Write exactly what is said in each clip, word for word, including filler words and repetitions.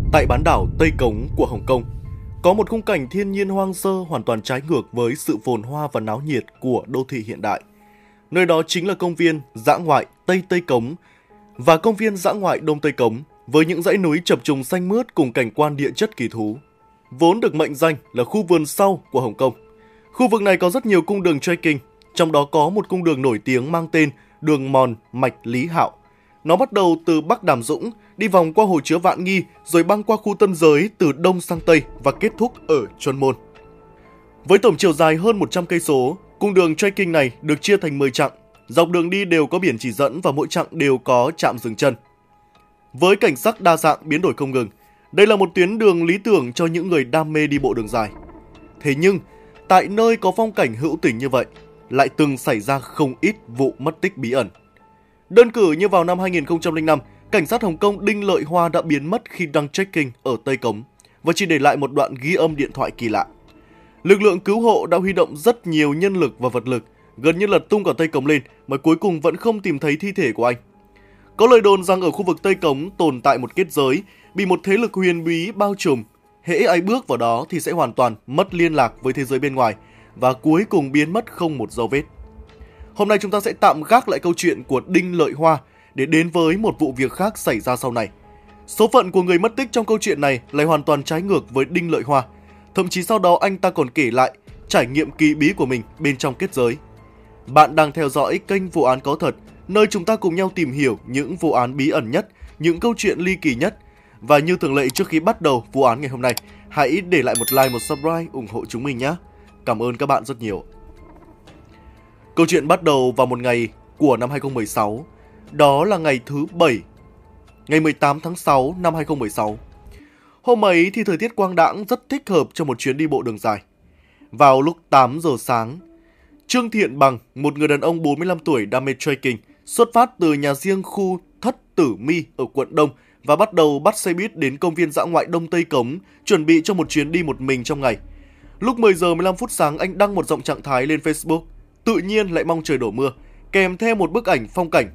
Tại bán đảo Tây Cống của Hồng Kông, có một khung cảnh thiên nhiên hoang sơ hoàn toàn trái ngược với sự phồn hoa và náo nhiệt của đô thị hiện đại. Nơi đó chính là công viên dã ngoại Tây Tây Cống và công viên dã ngoại Đông Tây Cống, với những dãy núi chập trùng xanh mướt cùng cảnh quan địa chất kỳ thú. Vốn được mệnh danh là khu vườn sau của Hồng Kông. Khu vực này có rất nhiều cung đường trekking, trong đó có một cung đường nổi tiếng mang tên đường mòn Mạch Lý Hạo. Nó bắt đầu từ Bắc Đàm Dũng, đi vòng qua hồ chứa Vạn Nghi, rồi băng qua khu Tân Giới từ đông sang tây và kết thúc ở Chuân Môn. Với tổng chiều dài hơn một trăm cây số, cung đường trekking này được chia thành mười chặng. Dọc đường đi đều có biển chỉ dẫn và mỗi chặng đều có trạm dừng chân. Với cảnh sắc đa dạng biến đổi không ngừng, đây là một tuyến đường lý tưởng cho những người đam mê đi bộ đường dài. Thế nhưng, tại nơi có phong cảnh hữu tình như vậy, lại từng xảy ra không ít vụ mất tích bí ẩn. Đơn cử như vào năm hai nghìn không trăm lẻ năm, cảnh sát Hồng Kông Đinh Lợi Hoa đã biến mất khi đang trekking ở Tây Cống và chỉ để lại một đoạn ghi âm điện thoại kỳ lạ. Lực lượng cứu hộ đã huy động rất nhiều nhân lực và vật lực, gần như lật tung cả Tây Cống lên mà cuối cùng vẫn không tìm thấy thi thể của anh. Có lời đồn rằng ở khu vực Tây Cống tồn tại một kết giới bị một thế lực huyền bí bao trùm. Hễ ai bước vào đó thì sẽ hoàn toàn mất liên lạc với thế giới bên ngoài và cuối cùng biến mất không một dấu vết. Hôm nay chúng ta sẽ tạm gác lại câu chuyện của Đinh Lợi Hoa để đến với một vụ việc khác xảy ra sau này. Số phận của người mất tích trong câu chuyện này lại hoàn toàn trái ngược với Đinh Lợi Hoa. Thậm chí sau đó anh ta còn kể lại trải nghiệm kỳ bí của mình bên trong kết giới. Bạn đang theo dõi kênh Vụ án có thật, nơi chúng ta cùng nhau tìm hiểu những vụ án bí ẩn nhất, những câu chuyện ly kỳ nhất. Và như thường lệ, trước khi bắt đầu vụ án ngày hôm nay, hãy để lại một like, một subscribe ủng hộ chúng mình nhé. Cảm ơn các bạn rất nhiều. Câu chuyện bắt đầu vào một ngày của năm hai nghìn không trăm mười sáu. Đó là ngày thứ bảy, ngày mười tám tháng sáu năm hai nghìn không trăm mười sáu. Hôm ấy thì thời tiết quang đãng rất thích hợp cho một chuyến đi bộ đường dài. Vào lúc tám giờ sáng, Trương Thiện Bằng, một người đàn ông bốn mươi lăm tuổi đam mê trekking, xuất phát từ nhà riêng khu Thất Tử Mi ở quận Đông và bắt đầu bắt xe buýt đến công viên dã ngoại Đông Tây Cống, chuẩn bị cho một chuyến đi một mình trong ngày. Lúc mười giờ mười lăm phút sáng, anh đăng một dòng trạng thái lên Facebook, tự nhiên lại mong trời đổ mưa, kèm theo một bức ảnh phong cảnh.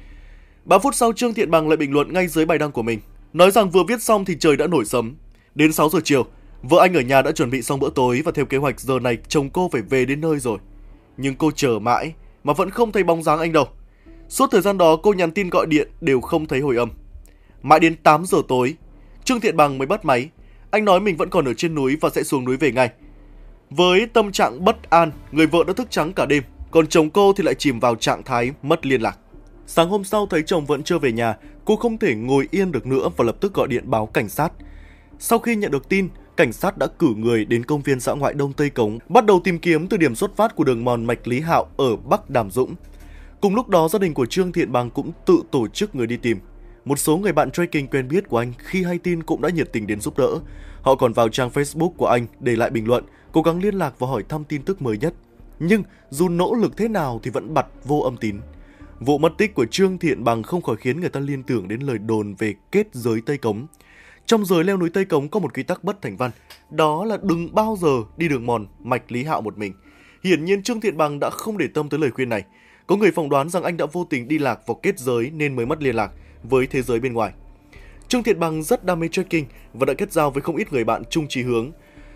Ba phút sau, Trương Thiện Bằng lại bình luận ngay dưới bài đăng của mình, nói rằng vừa viết xong thì trời đã nổi sấm. Đến sáu giờ chiều, vợ anh ở nhà đã chuẩn bị xong bữa tối và theo kế hoạch giờ này chồng cô phải về đến nơi rồi. Nhưng cô chờ mãi mà vẫn không thấy bóng dáng anh đâu. Suốt thời gian đó cô nhắn tin gọi điện đều không thấy hồi âm. Mãi đến tám giờ tối, Trương Thiện Bằng mới bắt máy. Anh nói mình vẫn còn ở trên núi và sẽ xuống núi về ngay. Với tâm trạng bất an, người vợ đã thức trắng cả đêm, còn chồng cô thì lại chìm vào trạng thái mất liên lạc. Sáng hôm sau thấy chồng vẫn chưa về nhà, cô không thể ngồi yên được nữa và lập tức gọi điện báo cảnh sát. Sau khi nhận được tin, cảnh sát đã cử người đến công viên dã ngoại Đông Tây Cống, bắt đầu tìm kiếm từ điểm xuất phát của đường mòn Mạch Lý Hạo ở Bắc Đàm Dũng. Cùng lúc đó, gia đình của Trương Thiện Bằng cũng tự tổ chức người đi tìm. Một số người bạn trekking quen biết của anh khi hay tin cũng đã nhiệt tình đến giúp đỡ. Họ còn vào trang Facebook của anh để lại bình luận, cố gắng liên lạc và hỏi thăm tin tức mới nhất. Nhưng dù nỗ lực thế nào thì vẫn bặt vô âm tín. Vụ mất tích của Trương Thiện Bằng không khỏi khiến người ta liên tưởng đến lời đồn về kết giới Tây Cống. Trong giới leo núi Tây Cống có một quy tắc bất thành văn, đó là đừng bao giờ đi đường mòn Mạch Lý Hạo một mình. Hiển nhiên Trương Thiện Bằng đã không để tâm tới lời khuyên này. Có người phỏng đoán rằng anh đã vô tình đi lạc vào kết giới nên mới mất liên lạc với thế giới bên ngoài. Trương Thiện Bằng rất đam mê trekking và đã kết giao với không ít người bạn chung chí hướng.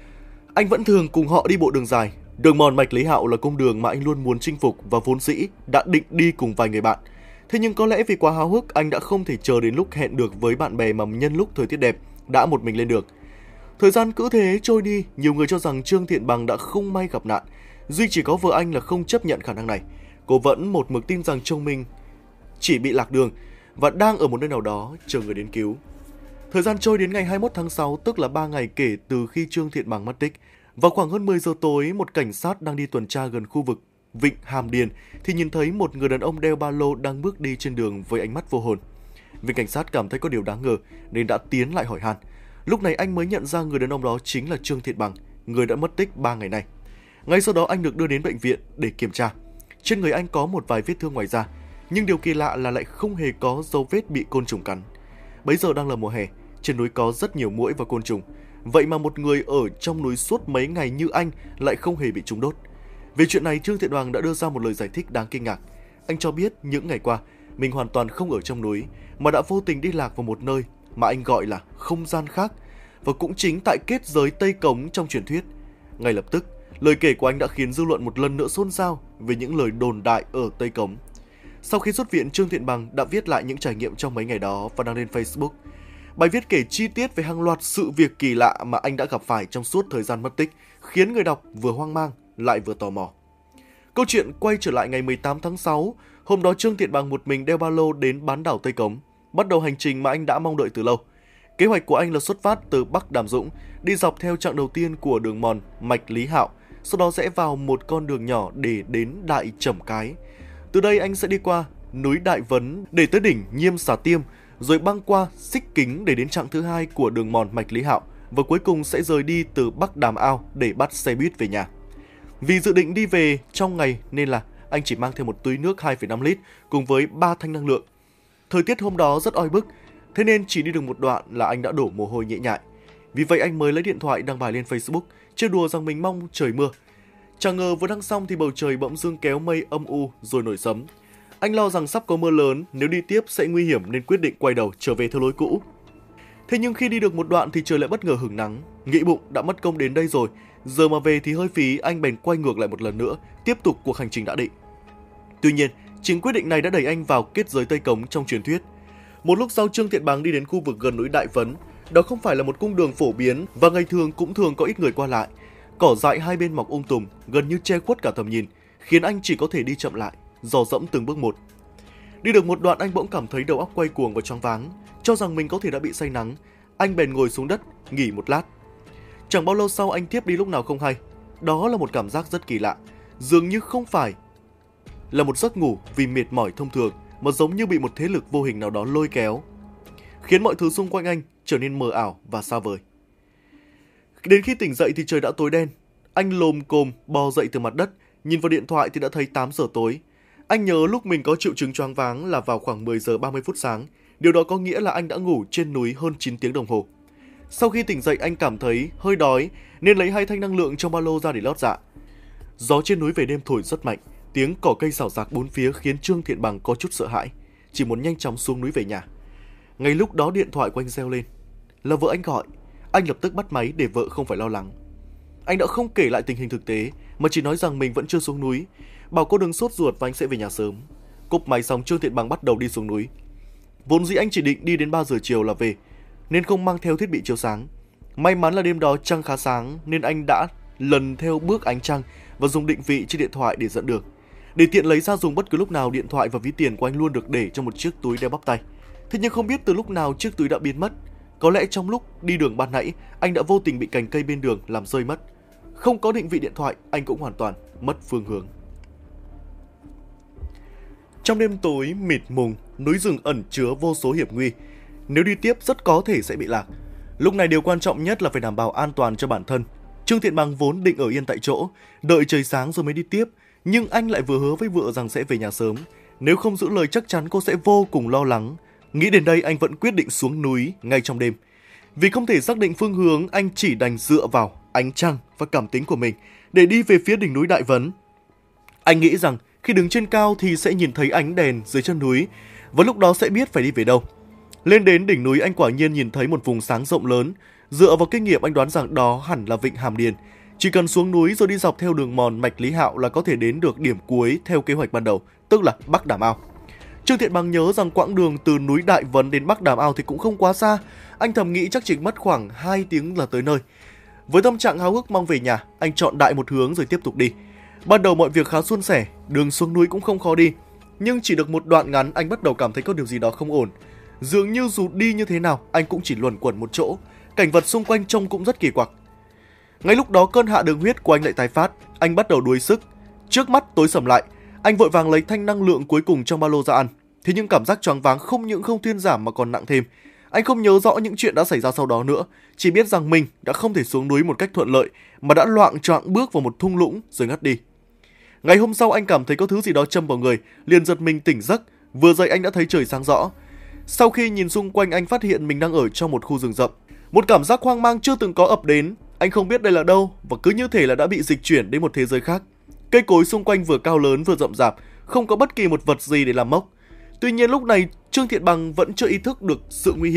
Anh vẫn thường cùng họ đi bộ đường dài. Đường mòn Mạch Lý Hạo là cung đường mà anh luôn muốn chinh phục và vốn dĩ đã định đi cùng vài người bạn. Thế nhưng có lẽ vì quá háo hức, anh đã không thể chờ đến lúc hẹn được với bạn bè mà nhân lúc thời tiết đẹp đã một mình lên được. Thời gian cứ thế trôi đi, nhiều người cho rằng Trương Thiện Bằng đã không may gặp nạn. Duy chỉ có vợ anh là không chấp nhận khả năng này. Cô vẫn một mực tin rằng chồng mình chỉ bị lạc đường và đang ở một nơi nào đó chờ người đến cứu. Thời gian trôi đến ngày hai mươi mốt tháng sáu, tức là ba ngày kể từ khi Trương Thiện Bằng mất tích. Vào khoảng hơn mười giờ tối, một cảnh sát đang đi tuần tra gần khu vực Vịnh Hàm Điền thì nhìn thấy một người đàn ông đeo ba lô đang bước đi trên đường với ánh mắt vô hồn. Viên cảnh sát cảm thấy có điều đáng ngờ nên đã tiến lại hỏi han. Lúc này anh mới nhận ra người đàn ông đó chính là Trương Thiện Bằng, người đã mất tích ba ngày nay. Ngay sau đó anh được đưa đến bệnh viện để kiểm tra. Trên người anh có một vài vết thương ngoài da, nhưng điều kỳ lạ là lại không hề có dấu vết bị côn trùng cắn. Bấy giờ đang là mùa hè, trên núi có rất nhiều muỗi và côn trùng. Vậy mà một người ở trong núi suốt mấy ngày như anh lại không hề bị trùng đốt. Về chuyện này, Trương Thiện Bằng đã đưa ra một lời giải thích đáng kinh ngạc. Anh cho biết những ngày qua, mình hoàn toàn không ở trong núi, mà đã vô tình đi lạc vào một nơi mà anh gọi là không gian khác, và cũng chính tại kết giới Tây Cống trong truyền thuyết. Ngay lập tức, lời kể của anh đã khiến dư luận một lần nữa xôn xao về những lời đồn đại ở Tây Cống. Sau khi xuất viện, Trương Thiện Bằng đã viết lại những trải nghiệm trong mấy ngày đó và đăng lên Facebook. Bài viết kể chi tiết về hàng loạt sự việc kỳ lạ mà anh đã gặp phải trong suốt thời gian mất tích, khiến người đọc vừa hoang mang lại vừa tò mò. Câu chuyện quay trở lại ngày mười tám tháng sáu, hôm đó Trương Thiện Bằng một mình đeo ba lô đến bán đảo Tây Cống, bắt đầu hành trình mà anh đã mong đợi từ lâu. Kế hoạch của anh là xuất phát từ Bắc Đàm Dũng, đi dọc theo chặng đầu tiên của đường mòn Mạch Lý Hạo, sau đó rẽ vào một con đường nhỏ để đến Đại Trẩm Cái. Từ đây anh sẽ đi qua núi Đại Vấn để tới đỉnh Nhiêm Xà Tiêm, rồi băng qua Xích Kính để đến chặng thứ hai của đường mòn Mạch Lý Hạo, và cuối cùng sẽ rời đi từ Bắc Đàm Ao để bắt xe buýt về nhà. Vì dự định đi về trong ngày nên là anh chỉ mang theo một túi nước hai phẩy năm lít cùng với ba thanh năng lượng. Thời tiết hôm đó rất oi bức, thế nên chỉ đi được một đoạn là anh đã đổ mồ hôi nhễ nhại. Vì vậy anh mới lấy điện thoại đăng bài lên Facebook, trêu đùa rằng mình mong trời mưa. Chẳng ngờ vừa đăng xong thì bầu trời bỗng dưng kéo mây âm u rồi nổi sấm. Anh lo rằng sắp có mưa lớn, nếu đi tiếp sẽ nguy hiểm nên quyết định quay đầu trở về theo lối cũ. Thế nhưng khi đi được một đoạn thì trời lại bất ngờ hửng nắng, nghĩ bụng đã mất công đến đây rồi, giờ mà về thì hơi phí, anh bèn quay ngược lại một lần nữa, tiếp tục cuộc hành trình đã định. Tuy nhiên, chính quyết định này đã đẩy anh vào kết giới Tây Cống trong truyền thuyết. Một lúc sau, Trương Thiện Bằng đi đến khu vực gần núi Đại Vấn. Đó không phải là một cung đường phổ biến và ngày thường cũng thường có ít người qua lại. Cỏ dại hai bên mọc um tùm, gần như che khuất cả tầm nhìn, khiến anh chỉ có thể đi chậm lại, dò dẫm từng bước một. Đi được một đoạn anh bỗng cảm thấy đầu óc quay cuồng và choáng váng, cho rằng mình có thể đã bị say nắng. Anh bèn ngồi xuống đất, nghỉ một lát. Chẳng bao lâu sau anh thiếp đi lúc nào không hay. Đó là một cảm giác rất kỳ lạ, dường như không phải là một giấc ngủ vì mệt mỏi thông thường, mà giống như bị một thế lực vô hình nào đó lôi kéo, khiến mọi thứ xung quanh anh trở nên mờ ảo và xa vời. Đến khi tỉnh dậy thì trời đã tối đen. Anh lồm cồm bò dậy từ mặt đất, nhìn vào điện thoại thì đã thấy tám giờ tối. Anh nhớ lúc mình có triệu chứng choáng váng là vào khoảng mười giờ ba mươi phút sáng. Điều đó có nghĩa là anh đã ngủ trên núi hơn chín tiếng đồng hồ. Sau khi tỉnh dậy anh cảm thấy hơi đói nên lấy hai thanh năng lượng trong ba lô ra để lót dạ. Gió trên núi về đêm thổi rất mạnh, tiếng cỏ cây xào xạc bốn phía khiến Trương Thiện Bằng có chút sợ hãi, chỉ muốn nhanh chóng xuống núi về nhà. Ngay lúc đó điện thoại của anh reo lên, là vợ anh gọi. Anh lập tức bắt máy để vợ không phải lo lắng. Anh đã không kể lại tình hình thực tế mà chỉ nói rằng mình vẫn chưa xuống núi, bảo cô đừng sốt ruột và anh sẽ về nhà sớm. Cúp máy xong, Trương Thiện Bằng bắt đầu đi xuống núi. Vốn dĩ anh chỉ định đi đến ba giờ chiều là về, nên không mang theo thiết bị chiếu sáng. May mắn là đêm đó trăng khá sáng nên anh đã lần theo bước ánh trăng và dùng định vị trên điện thoại để dẫn đường. Để tiện lấy ra dùng bất cứ lúc nào, điện thoại và ví tiền của anh luôn được để trong một chiếc túi đeo bắp tay. Thế nhưng không biết từ lúc nào chiếc túi đã biến mất. Có lẽ trong lúc đi đường ban nãy, anh đã vô tình bị cành cây bên đường làm rơi mất. Không có định vị điện thoại, anh cũng hoàn toàn mất phương hướng. Trong đêm tối mịt mùng, núi rừng ẩn chứa vô số hiểm nguy. Nếu đi tiếp rất có thể sẽ bị lạc. Lúc này điều quan trọng nhất là phải đảm bảo an toàn cho bản thân. Trương Thiện Bằng vốn định ở yên tại chỗ, đợi trời sáng rồi mới đi tiếp. Nhưng anh lại vừa hứa với vợ rằng sẽ về nhà sớm. Nếu không giữ lời chắc chắn cô sẽ vô cùng lo lắng. Nghĩ đến đây anh vẫn quyết định xuống núi ngay trong đêm. Vì không thể xác định phương hướng, anh chỉ đành dựa vào ánh trăng và cảm tính của mình để đi về phía đỉnh núi Đại Vấn. Anh nghĩ rằng khi đứng trên cao thì sẽ nhìn thấy ánh đèn dưới chân núi, và lúc đó sẽ biết phải đi về đâu. Lên đến đỉnh núi anh quả nhiên nhìn thấy một vùng sáng rộng lớn. Dựa vào kinh nghiệm anh đoán rằng đó hẳn là vịnh Hàm Điền. Chỉ cần xuống núi rồi đi dọc theo đường mòn Mạch Lý Hạo là có thể đến được điểm cuối theo kế hoạch ban đầu, tức là Bắc Đàm Ao. Trương Thiện Bằng nhớ rằng quãng đường từ núi Đại Vấn đến Bắc Đàm Ao thì cũng không quá xa. Anh thầm nghĩ chắc chỉ mất khoảng hai tiếng là tới nơi. Với tâm trạng háo hức mong về nhà, anh chọn đại một hướng rồi tiếp tục đi. Ban đầu mọi việc khá suôn sẻ, đường xuống núi cũng không khó đi. Nhưng chỉ được một đoạn ngắn anh bắt đầu cảm thấy có điều gì đó không ổn. Dường như dù đi như thế nào anh cũng chỉ luẩn quẩn một chỗ. Cảnh vật xung quanh trông cũng rất kỳ quặc. Ngay lúc đó cơn hạ đường huyết của anh lại tái phát. Anh bắt đầu đuối sức. Trước mắt tối sầm lại. Anh vội vàng lấy thanh năng lượng cuối cùng trong ba lô ra ăn. Thế nhưng cảm giác choáng váng không những không thuyên giảm mà còn nặng thêm. Anh không nhớ rõ những chuyện đã xảy ra sau đó nữa. Chỉ biết rằng mình đã không thể xuống núi một cách thuận lợi, mà đã loạng choạng bước vào một thung lũng rồi ngất đi. Ngày hôm sau anh cảm thấy có thứ gì đó châm vào người, liền giật mình tỉnh giấc. Vừa dậy anh đã thấy trời sáng rõ. Sau khi nhìn xung quanh anh phát hiện mình đang ở trong một khu rừng rậm. Một cảm giác hoang mang chưa từng có ập đến. Anh không biết đây là đâu và cứ như thể là đã bị dịch chuyển đến một thế giới khác. Cây cối xung quanh vừa cao lớn vừa rậm rạp, không có bất kỳ một vật gì để làm mốc. Tuy nhiên lúc này Trương Thiện Bằng vẫn chưa ý thức được sự nguy hiểm.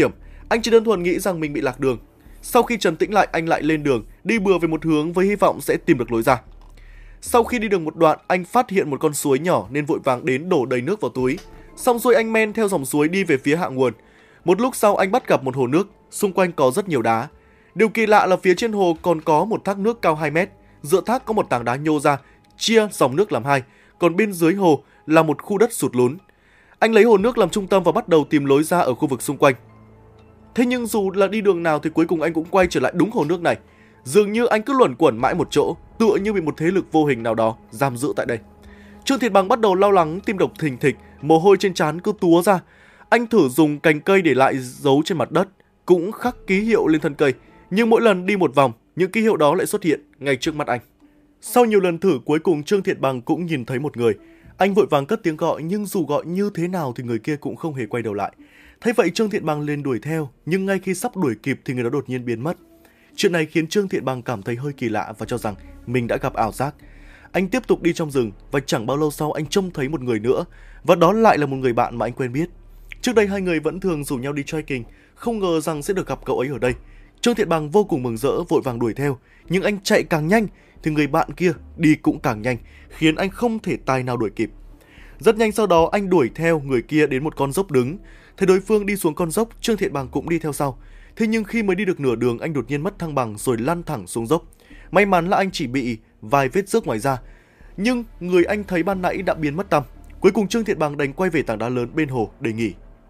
Anh chỉ đơn thuần nghĩ rằng mình bị lạc đường. Sau khi trấn tĩnh lại, anh lại lên đường, đi bừa về một hướng với hy vọng sẽ tìm được lối ra. Sau khi đi được một đoạn, anh phát hiện một con suối nhỏ nên vội vàng đến đổ đầy nước vào túi. Xong xuôi anh men theo dòng suối đi về phía hạ nguồn. Một lúc sau anh bắt gặp một hồ nước, xung quanh có rất nhiều đá. Điều kỳ lạ là phía trên hồ còn có một thác nước cao hai mét. Giữa thác có một tảng đá nhô ra, chia dòng nước làm hai, còn bên dưới hồ là một khu đất sụt lún. Anh lấy hồ nước làm trung tâm và bắt đầu tìm lối ra ở khu vực xung quanh. Thế nhưng dù là đi đường nào thì cuối cùng anh cũng quay trở lại đúng hồ nước này. Dường như anh cứ luẩn quẩn mãi một chỗ, tựa như bị một thế lực vô hình nào đó giam giữ tại đây. Trương Thiện Bằng bắt đầu lo lắng, tim đập thình thịch, mồ hôi trên trán cứ túa ra. Anh thử dùng cành cây để lại dấu trên mặt đất, cũng khắc ký hiệu lên thân cây, nhưng mỗi lần đi một vòng, những ký hiệu đó lại xuất hiện ngay trước mắt anh. Sau nhiều lần thử, cuối cùng Trương Thiện Bằng cũng nhìn thấy một người. Anh vội vàng cất tiếng gọi, nhưng dù gọi như thế nào thì người kia cũng không hề quay đầu lại. Thấy vậy Trương Thiện Bằng liền đuổi theo, nhưng ngay khi sắp đuổi kịp thì người đó đột nhiên biến mất. Chuyện này khiến Trương Thiện Bằng cảm thấy hơi kỳ lạ và cho rằng mình đã gặp ảo giác. Anh tiếp tục đi trong rừng và chẳng bao lâu sau anh trông thấy một người nữa, và đó lại là một người bạn mà anh quen biết. Trước đây hai người vẫn thường rủ nhau đi trekking, không ngờ rằng sẽ được gặp cậu ấy ở đây. Trương Thiện Bằng vô cùng mừng rỡ, vội vàng đuổi theo, nhưng anh chạy càng nhanh thì người bạn kia đi cũng càng nhanh, khiến anh không thể tài nào đuổi kịp. Rất nhanh sau đó anh đuổi theo người kia đến một con dốc đứng. Thấy đối phương đi xuống con dốc, Trương Thiện Bằng cũng đi theo sau. Thế nhưng khi mới đi được nửa đường, anh đột nhiên mất thăng bằng rồi lăn thẳng xuống dốc. May mắn là anh chỉ bị vài vết xước ngoài da, nhưng người anh thấy ban nãy đã biến mất tăm. Cuối cùng Trương Thiện Bằng đành quay về tảng đá lớn bên hồ để nghỉ.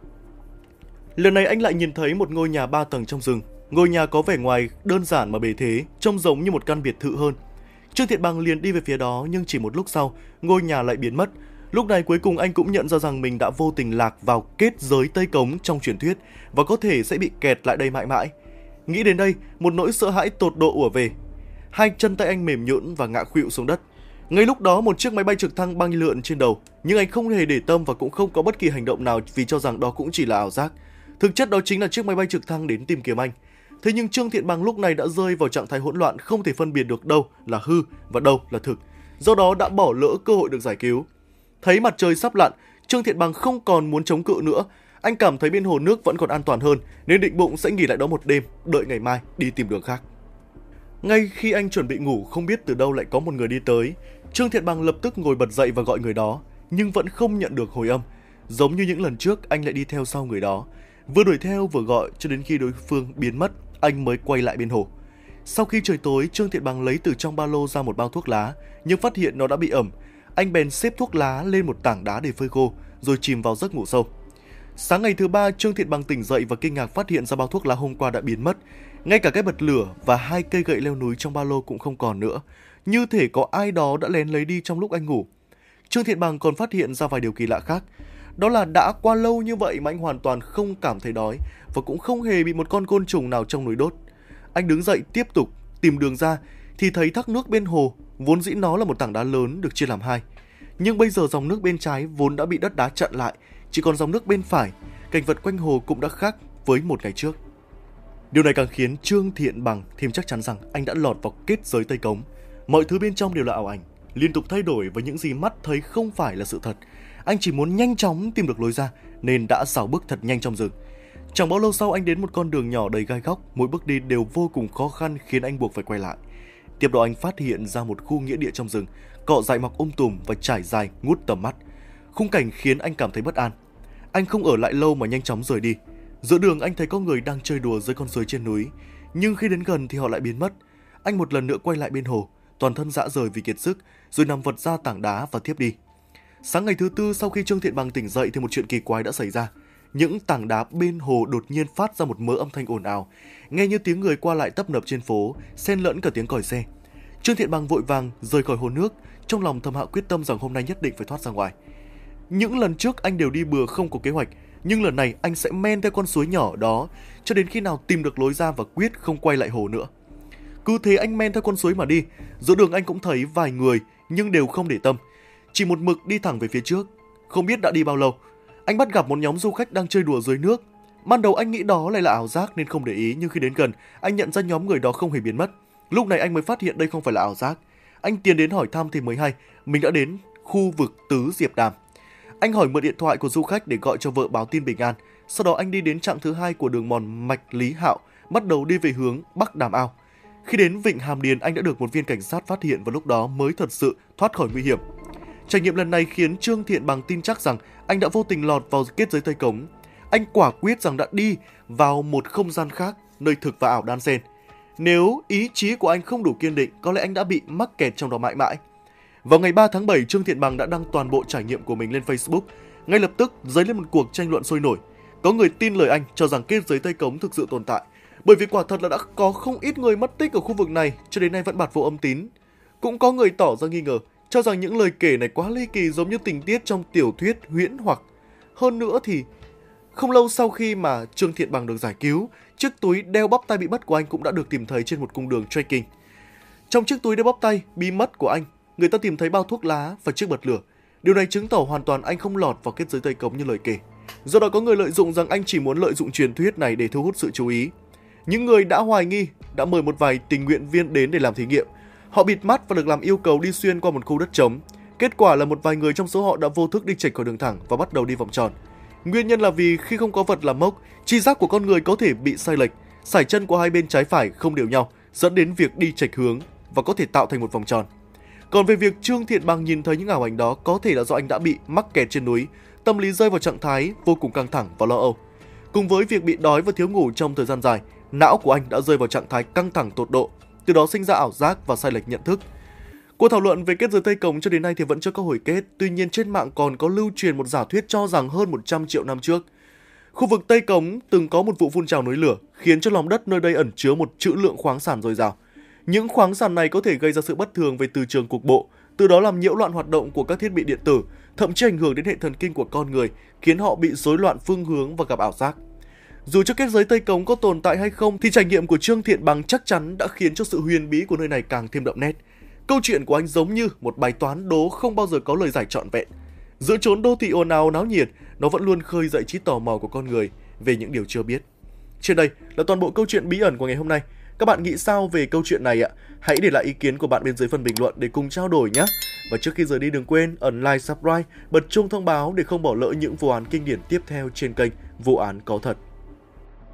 Lần này anh lại nhìn thấy một ngôi nhà ba tầng trong rừng. Ngôi nhà có vẻ ngoài đơn giản mà bề thế, trông giống như một căn biệt thự hơn. Trương Thiện Bằng liền đi về phía đó, nhưng chỉ một lúc sau, ngôi nhà lại biến mất. Lúc này cuối cùng anh cũng nhận ra rằng mình đã vô tình lạc vào kết giới Tây Cống trong truyền thuyết và có thể sẽ bị kẹt lại đây mãi mãi. Nghĩ đến đây, một nỗi sợ hãi tột độ ùa về. Hai chân tay anh mềm nhũn và ngã khuỵu xuống đất. Ngay lúc đó một chiếc máy bay trực thăng bay lượn trên đầu, nhưng anh không hề để tâm và cũng không có bất kỳ hành động nào vì cho rằng đó cũng chỉ là ảo giác. Thực chất đó chính là chiếc máy bay trực thăng đến tìm kiếm anh. Thế nhưng Trương Thiện Bằng lúc này đã rơi vào trạng thái hỗn loạn, không thể phân biệt được đâu là hư và đâu là thực. Do đó đã bỏ lỡ cơ hội được giải cứu. Thấy mặt trời sắp lặn, Trương Thiện Bằng không còn muốn chống cự nữa. Anh cảm thấy bên hồ nước vẫn còn an toàn hơn nên định bụng sẽ nghỉ lại đó một đêm, đợi ngày mai đi tìm đường khác. Ngay khi anh chuẩn bị ngủ, không biết từ đâu lại có một người đi tới. Trương Thiện Bằng lập tức ngồi bật dậy và gọi người đó, nhưng vẫn không nhận được hồi âm. Giống như những lần trước, anh lại đi theo sau người đó, vừa đuổi theo vừa gọi cho đến khi đối phương biến mất, anh mới quay lại bên hồ. Sau khi trời tối, Trương Thiện Bằng lấy từ trong ba lô ra một bao thuốc lá, nhưng phát hiện nó đã bị ẩm. Anh bèn xếp thuốc lá lên một tảng đá để phơi khô, rồi chìm vào giấc ngủ sâu. Sáng ngày thứ ba, Trương Thiện Bằng tỉnh dậy và kinh ngạc phát hiện ra bao thuốc lá hôm qua đã biến mất. Ngay cả cái bật lửa và hai cây gậy leo núi trong ba lô cũng không còn nữa, như thể có ai đó đã lén lấy đi trong lúc anh ngủ. Trương Thiện Bằng còn phát hiện ra vài điều kỳ lạ khác. Đó là đã qua lâu như vậy mà anh hoàn toàn không cảm thấy đói và cũng không hề bị một con côn trùng nào trong núi đốt. Anh đứng dậy tiếp tục tìm đường ra thì thấy thác nước bên hồ, vốn dĩ nó là một tảng đá lớn được chia làm hai. Nhưng bây giờ dòng nước bên trái vốn đã bị đất đá chặn lại, chỉ còn dòng nước bên phải. Cảnh vật quanh hồ cũng đã khác với một ngày trước. Điều này càng khiến Trương Thiện Bằng thêm chắc chắn rằng anh đã lọt vào kết giới Tây Cống. Mọi thứ bên trong đều là ảo ảnh, liên tục thay đổi và những gì mắt thấy không phải là sự thật. Anh chỉ muốn nhanh chóng tìm được lối ra nên đã rảo bước thật nhanh trong rừng. Chẳng bao lâu sau anh đến một con đường nhỏ đầy gai góc, mỗi bước đi đều vô cùng khó khăn khiến anh buộc phải quay lại. Tiếp đó anh phát hiện ra một khu nghĩa địa trong rừng, cỏ dại mọc um tùm và trải dài ngút tầm mắt. Khung cảnh khiến anh cảm thấy bất an. Anh không ở lại lâu mà nhanh chóng rời đi. Giữa đường anh thấy có người đang chơi đùa dưới con suối trên núi, nhưng khi đến gần thì họ lại biến mất. Anh một lần nữa quay lại bên hồ, toàn thân rã rời vì kiệt sức, rồi nằm vật ra tảng đá và thiếp đi. Sáng ngày thứ tư sau khi Trương Thiện Bằng tỉnh dậy thì một chuyện kỳ quái đã xảy ra. Những tảng đá bên hồ đột nhiên phát ra một mớ âm thanh ồn ào, nghe như tiếng người qua lại tấp nập trên phố, xen lẫn cả tiếng còi xe. Trương Thiện Bằng vội vàng rời khỏi hồ nước, trong lòng thầm hạ quyết tâm rằng hôm nay nhất định phải thoát ra ngoài. Những lần trước anh đều đi bừa không có kế hoạch, nhưng lần này anh sẽ men theo con suối nhỏ đó cho đến khi nào tìm được lối ra và quyết không quay lại hồ nữa. Cứ thế anh men theo con suối mà đi. Giữa đường anh cũng thấy vài người nhưng đều không để tâm, chỉ một mực đi thẳng về phía trước. Không biết đã đi bao lâu, anh bắt gặp một nhóm du khách đang chơi đùa dưới nước. Ban đầu anh nghĩ đó lại là ảo giác nên không để ý, nhưng khi đến gần, anh nhận ra nhóm người đó không hề biến mất. Lúc này anh mới phát hiện đây không phải là ảo giác. Anh tiến đến hỏi thăm thì mới hay mình đã đến khu vực Tứ Diệp Đàm. Anh hỏi mượn điện thoại của du khách để gọi cho vợ báo tin bình an. Sau đó anh đi đến trạm thứ hai của đường mòn Mạch Lý Hạo, bắt đầu đi về hướng Bắc Đàm Ao. Khi đến Vịnh Hàm Điền, anh đã được một viên cảnh sát phát hiện và lúc đó mới thật sự thoát khỏi nguy hiểm. Trải nghiệm lần này khiến Trương Thiện Bằng tin chắc rằng anh đã vô tình lọt vào kết giới Tây Cống. Anh quả quyết rằng đã đi vào một không gian khác, nơi thực và ảo đan xen. Nếu ý chí của anh không đủ kiên định, có lẽ anh đã bị mắc kẹt trong đó mãi mãi. Vào ngày ba tháng bảy, Trương Thiện Bằng đã đăng toàn bộ trải nghiệm của mình lên Facebook. Ngay lập tức dấy lên một cuộc tranh luận sôi nổi. Có người tin lời anh, cho rằng kết giới Tây Cống thực sự tồn tại, bởi vì quả thật là đã có không ít người mất tích ở khu vực này cho đến nay vẫn bạt vô âm tín. Cũng có người tỏ ra nghi ngờ, cho rằng những lời kể này quá ly kỳ, giống như tình tiết trong tiểu thuyết huyễn hoặc. Hơn nữa thì không lâu sau khi mà Trương Thiện Bằng được giải cứu, chiếc túi đeo bắp tay bị mất của anh cũng đã được tìm thấy trên một cung đường trekking. Trong chiếc túi đeo bắp tay bị mất của anh, người ta tìm thấy bao thuốc lá và chiếc bật lửa. Điều này chứng tỏ hoàn toàn anh không lọt vào kết giới Tây Cống như lời kể. Do đó có người lợi dụng rằng anh chỉ muốn lợi dụng truyền thuyết này để thu hút sự chú ý. Những người đã hoài nghi đã mời một vài tình nguyện viên đến để làm thí nghiệm. Họ bịt mắt và được làm yêu cầu đi xuyên qua một khu đất trống. Kết quả là một vài người trong số họ đã vô thức đi chệch khỏi đường thẳng và bắt đầu đi vòng tròn. Nguyên nhân là vì khi không có vật làm mốc, tri giác của con người có thể bị sai lệch, sải chân của hai bên trái phải không đều nhau, dẫn đến việc đi chệch hướng và có thể tạo thành một vòng tròn. Còn về việc Trương Thiện Bằng nhìn thấy những ảo ảnh đó, có thể là do anh đã bị mắc kẹt trên núi, tâm lý rơi vào trạng thái vô cùng căng thẳng và lo âu. Cùng với việc bị đói và thiếu ngủ trong thời gian dài, não của anh đã rơi vào trạng thái căng thẳng tột độ, từ đó sinh ra ảo giác và sai lệch nhận thức. Cuộc thảo luận về kết giới Tây Cống cho đến nay thì vẫn chưa có hồi kết, tuy nhiên trên mạng còn có lưu truyền một giả thuyết cho rằng hơn một trăm triệu năm trước, khu vực Tây Cống từng có một vụ phun trào núi lửa, khiến cho lòng đất nơi đây ẩn chứa một trữ lượng khoáng sản dồi dào. Những khoáng sản này có thể gây ra sự bất thường về từ trường cục bộ, từ đó làm nhiễu loạn hoạt động của các thiết bị điện tử, thậm chí ảnh hưởng đến hệ thần kinh của con người, khiến họ bị rối loạn phương hướng và gặp ảo giác. Dù cho kết giới Tây Cống có tồn tại hay không, thì trải nghiệm của Trương Thiện Bằng chắc chắn đã khiến cho sự huyền bí của nơi này càng thêm đậm nét. Câu chuyện của anh giống như một bài toán đố không bao giờ có lời giải trọn vẹn. Giữa chốn đô thị ồn ào náo nhiệt, nó vẫn luôn khơi dậy trí tò mò của con người về những điều chưa biết. Trên đây là toàn bộ câu chuyện bí ẩn của ngày hôm nay. Các bạn nghĩ sao về câu chuyện này ạ? Hãy để lại ý kiến của bạn bên dưới phần bình luận để cùng trao đổi nhé. Và trước khi rời đi đừng quên ấn like, subscribe, bật chuông thông báo để không bỏ lỡ những vụ án kinh điển tiếp theo trên kênh Vụ Án Có Thật.